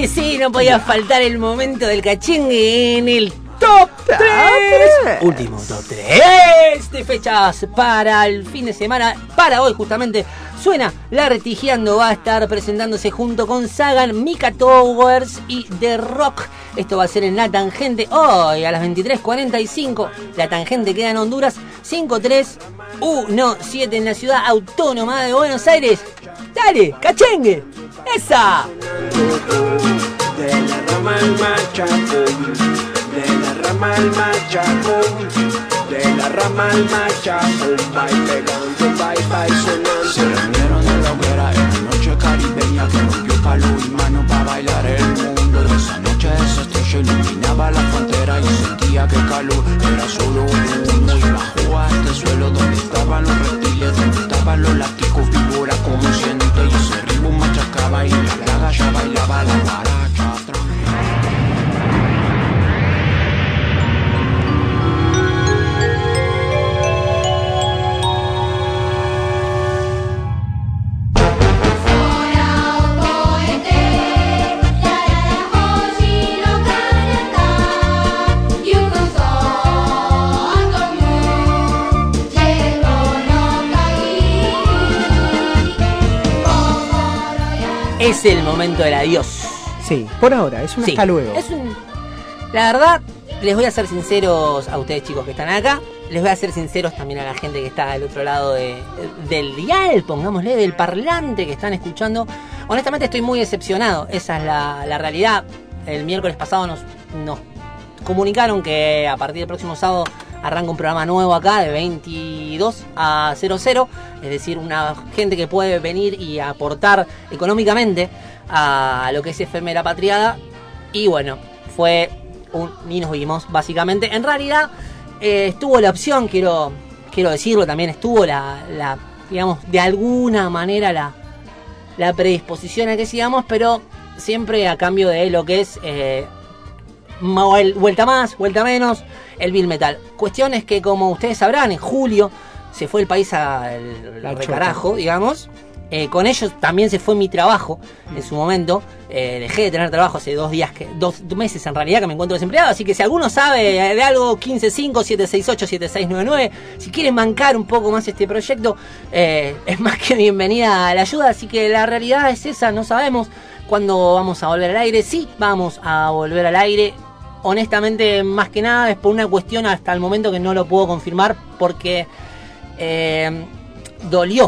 Y sí, no podía faltar el momento del cachengue en el Top 3. Último Top 3 de fechas para el fin de semana. Para hoy justamente suena La Retigiando. Va a estar presentándose junto con Sagan, Mika Towers y The Rock. Esto va a ser en La Tangente hoy a las 23:45. La Tangente queda en Honduras 5317 en la ciudad autónoma de Buenos Aires. Dale, cachengue. Esa. De la rama al machacón, de la rama al machacón, de la rama al machacón, va pegando, va sonando. Se reunieron en la hoguera en la noche caribeña que rompió palo y mano para bailar el mundo. De esa noche esa estrella iluminaba la frontera y sentía que el calor era solo uno. Y bajó hasta el suelo donde estaban los reptiles, donde estaban los látigos, figura consciente. Y ese ritmo machacaba y la plaga ya bailaba la guaracha. Es el momento del adiós. Sí, por ahora, es un hasta luego. La verdad, les voy a ser sinceros a ustedes chicos que están acá. Les voy a ser sinceros también a la gente que está del otro lado del dial, pongámosle, del parlante que están escuchando. Honestamente estoy muy decepcionado, esa es la realidad. El miércoles pasado nos comunicaron que a partir del próximo sábado arranca un programa nuevo acá de 22 a 00, es decir, una gente que puede venir y aportar económicamente a lo que es FM La Patriada. Y bueno, fue ni nos vimos, básicamente. En realidad estuvo la opción, quiero decirlo también, estuvo la digamos, de alguna manera la predisposición a que sigamos, pero siempre a cambio de lo que es vuelta más, vuelta menos, el Bill Metal. Cuestión es que, como ustedes sabrán, en julio se fue el país al recarajo, digamos. Con ellos también se fue mi trabajo en su momento. Dejé de tener trabajo hace 2 meses en realidad que me encuentro desempleado. Así que si alguno sabe de algo, 155-768-7699. Si quieren bancar un poco más este proyecto, es más que bienvenida a la ayuda. Así que la realidad es esa, no sabemos cuándo vamos a volver al aire. Sí, vamos a volver al aire. Honestamente, más que nada es por una cuestión hasta el momento que no lo puedo confirmar, porque dolió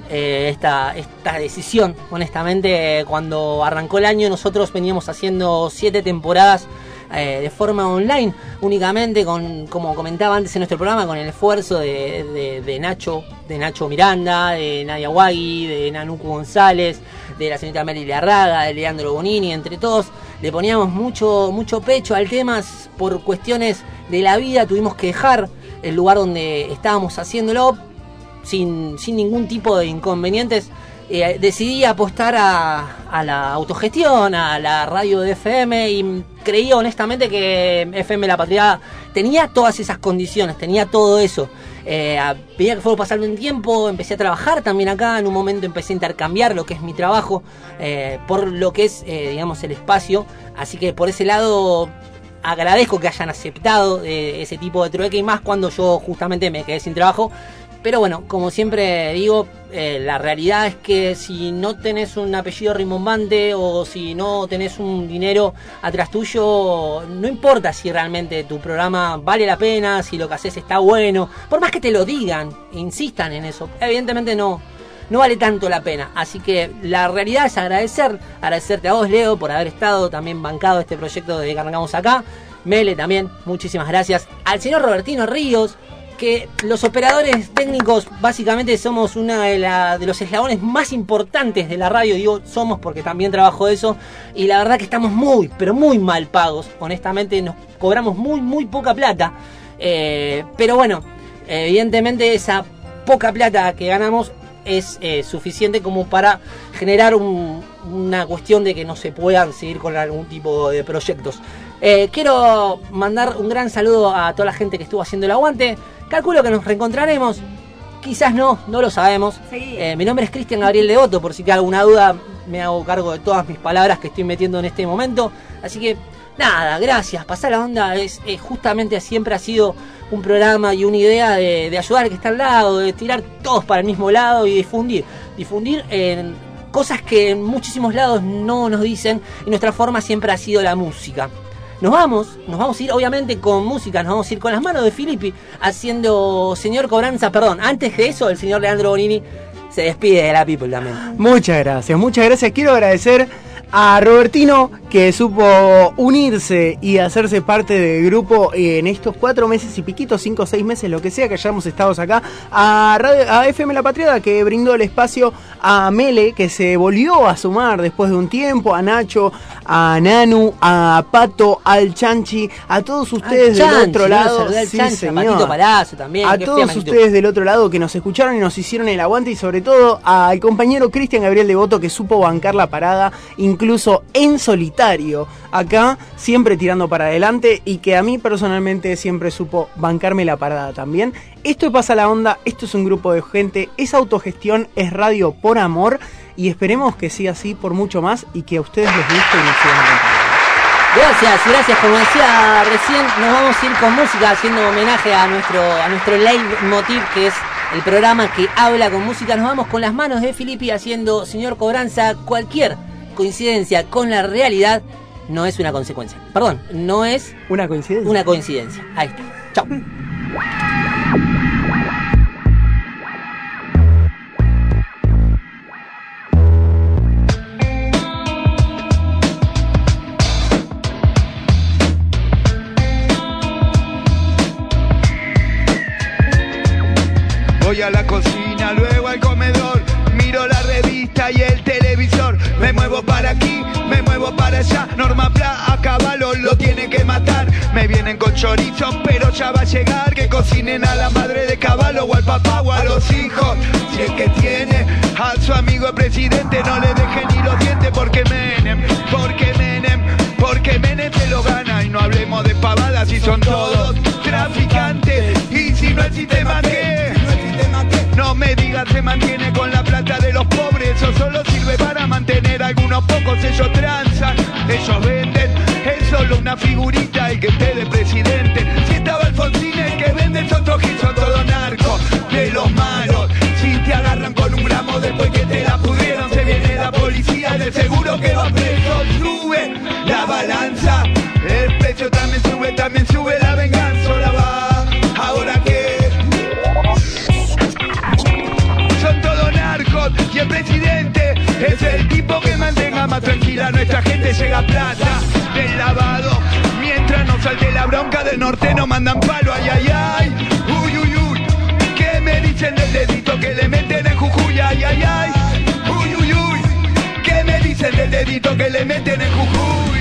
esta decisión. Honestamente, cuando arrancó el año nosotros veníamos haciendo 7 temporadas de forma online, únicamente como comentaba antes en nuestro programa, con el esfuerzo de Nacho Miranda, de Nadia Wagui, de Nanuku González, de la señorita Meli Larraga, de Leandro Bonini. Entre todos le poníamos mucho pecho al tema. Por cuestiones de la vida tuvimos que dejar el lugar donde estábamos haciéndolo sin ningún tipo de inconvenientes. Decidí apostar a la autogestión, a la radio de FM, y creía honestamente que FM La Patriada tenía todas esas condiciones, tenía todo eso. A medida que fue pasando el tiempo, empecé a trabajar también acá. En un momento empecé a intercambiar lo que es mi trabajo por lo que es, digamos, el espacio. Así que por ese lado agradezco que hayan aceptado ese tipo de trueque, y más cuando yo justamente me quedé sin trabajo. Pero bueno, como siempre digo, la realidad es que si no tenés un apellido rimbombante o si no tenés un dinero atrás tuyo, no importa si realmente tu programa vale la pena, si lo que haces está bueno. Por más que te lo digan, insistan en eso, evidentemente no vale tanto la pena. Así que la realidad es agradecerte a vos, Leo, por haber estado también bancado este proyecto de que arrancamos acá. Mele también, muchísimas gracias. Al señor Robertino Ríos, que los operadores técnicos básicamente somos una de los eslabones más importantes de la radio. Digo somos porque también trabajo de eso, y la verdad que estamos muy, pero muy mal pagos. Honestamente nos cobramos muy poca plata, pero bueno, evidentemente esa poca plata que ganamos es suficiente como para generar una cuestión de que no se puedan seguir con algún tipo de proyectos. Quiero mandar un gran saludo a toda la gente que estuvo haciendo el aguante. Calculo que nos reencontraremos quizás no lo sabemos. Mi nombre es Cristian Gabriel Devoto, por si te alguna duda, me hago cargo de todas mis palabras que estoy metiendo en este momento. Así que, nada, gracias. Pasar la Onda es justamente siempre ha sido un programa y una idea de ayudar al que está al lado, de tirar todos para el mismo lado y difundir en cosas que en muchísimos lados no nos dicen, y nuestra forma siempre ha sido la música. Nos vamos a ir obviamente con música, nos vamos a ir con las manos de Filippi haciendo Señor Cobranza, perdón, antes de eso el señor Leandro Bonini se despide de la People también. Muchas gracias. Quiero agradecer a Robertino, que supo unirse y hacerse parte del grupo en estos 4 meses y piquito, 5 o 6 meses, lo que sea que hayamos estado acá. A FM La Patriada, que brindó el espacio. A Mele, que se volvió a sumar después de un tiempo. A Nacho, a Nanu, a Pato, al Chanchi, a todos ustedes del otro lado. Sí, señor. También, a todos ustedes del otro lado que nos escucharon y nos hicieron el aguante, y sobre todo al compañero Cristian Gabriel Devoto, que supo bancar la parada incluso en solitario, acá siempre tirando para adelante, y que a mí personalmente siempre supo bancarme la parada también. Esto Pasa la Onda, esto es un grupo de gente, es autogestión, es radio por amor, y esperemos que siga así por mucho más y que a ustedes les guste y nos sigan cantando. Gracias. Como decía recién, nos vamos a ir con música haciendo homenaje a nuestro leitmotiv, que es el programa que habla con música. Nos vamos con las manos de Filippi haciendo Señor Cobranza. Cualquier coincidencia con la realidad no es una consecuencia. Perdón, no es una coincidencia. Una coincidencia. Ahí está. Chao. Voy a la cocina, luego al comedor, miro la revista y el televisor. Me muevo para aquí, me muevo para allá. Norma Pla a caballo lo tiene que matar. Me vienen con chorizo, pero ya va a llegar. Que cocinen a la madre de caballo o al papá o a los hijos. Si es que tiene a su amigo el presidente, no le deje ni los dientes. Porque Menem se lo gana. Y no hablemos de pavadas si son todos traficantes. Y si no el sistema que no me digas se mantiene con la plata de los pobres. Eso solo sirve para mantener a algunos pocos. Ellos transan, ellos venden. Es solo una figurita el que esté de presidente. Si estaba Alfonsín, el que vende es otro gil. Son todos narcos de los malos. Si te agarran con un gramo después que te la pudrieron, se viene la policía, de seguro que va preso. Sube la balanza, el precio también sube la venganza. La va, ahora que son todos narcos y el presidente es el tipo que mantenga más tranquila a nuestra gente. Llega plata del lavado, mientras no salte la bronca del norte no mandan palo. Ay, ay, ay, uy, uy, uy. ¿Qué me dicen del dedito que le meten en Jujuy? Ay, ay, ay, uy, uy, uy. ¿Qué me dicen del dedito que le meten en Jujuy?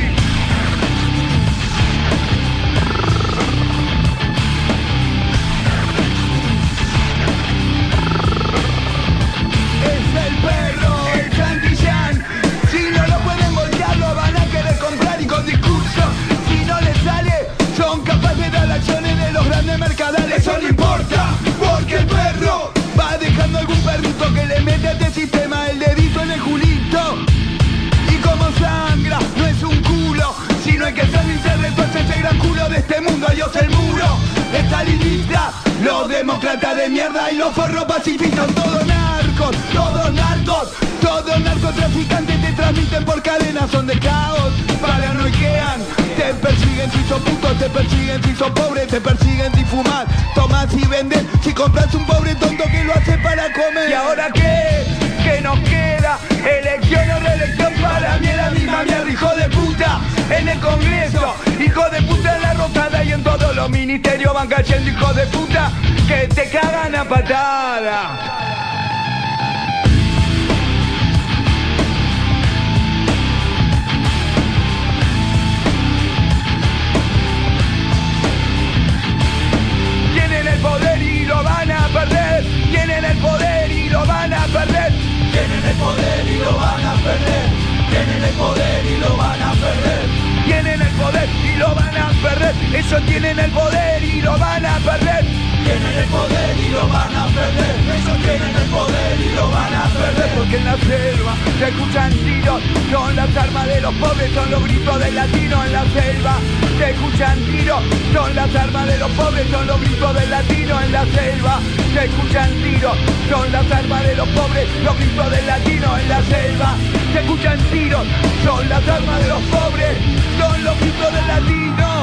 Eso no importa, porque el perro va dejando algún perrito que le mete a este sistema el dedito en el culito. Y como sangra, no es un culo, sino el que sale y se retuerce ese gran culo de este mundo. Adiós el muro, estalinista, los demócratas de mierda y los forros pacifistas. Todos narcotraficantes te transmiten por cadenas, son de caos, paranoiquean. Te persiguen si sos puto, te persiguen si sos pobre, te persiguen si fumas, tomas y vendes. Si compras un pobre tonto que lo hace para comer. ¿Y ahora qué? ¿Qué nos queda? ¿Elección o reelección? Para mí es la misma mierda, hijo de puta. En el Congreso, hijo de puta en la rosada, y en todos los ministerios van cayendo hijos de puta que te cagan a patada. Tienen el poder y lo van a perder. Tienen el poder y lo van a perder. Tienen el poder y lo van a perder. Tienen el poder y lo van a perder. Tienen el poder y lo van a perder. Ellos tienen el poder y lo van a perder. Tienen el poder y lo van a perder. Ellos tienen el poder y lo van a perder. Porque en la selva se escuchan tiros, son las armas de los pobres, son los gritos del latino en la selva. Se escuchan tiros, son las armas de los pobres, son los gritos del latino en la selva. Se escuchan tiros, son las armas de los pobres, los gritos del latino en la selva. Se escuchan tiros, son las armas de los pobres, son los gritos del latino.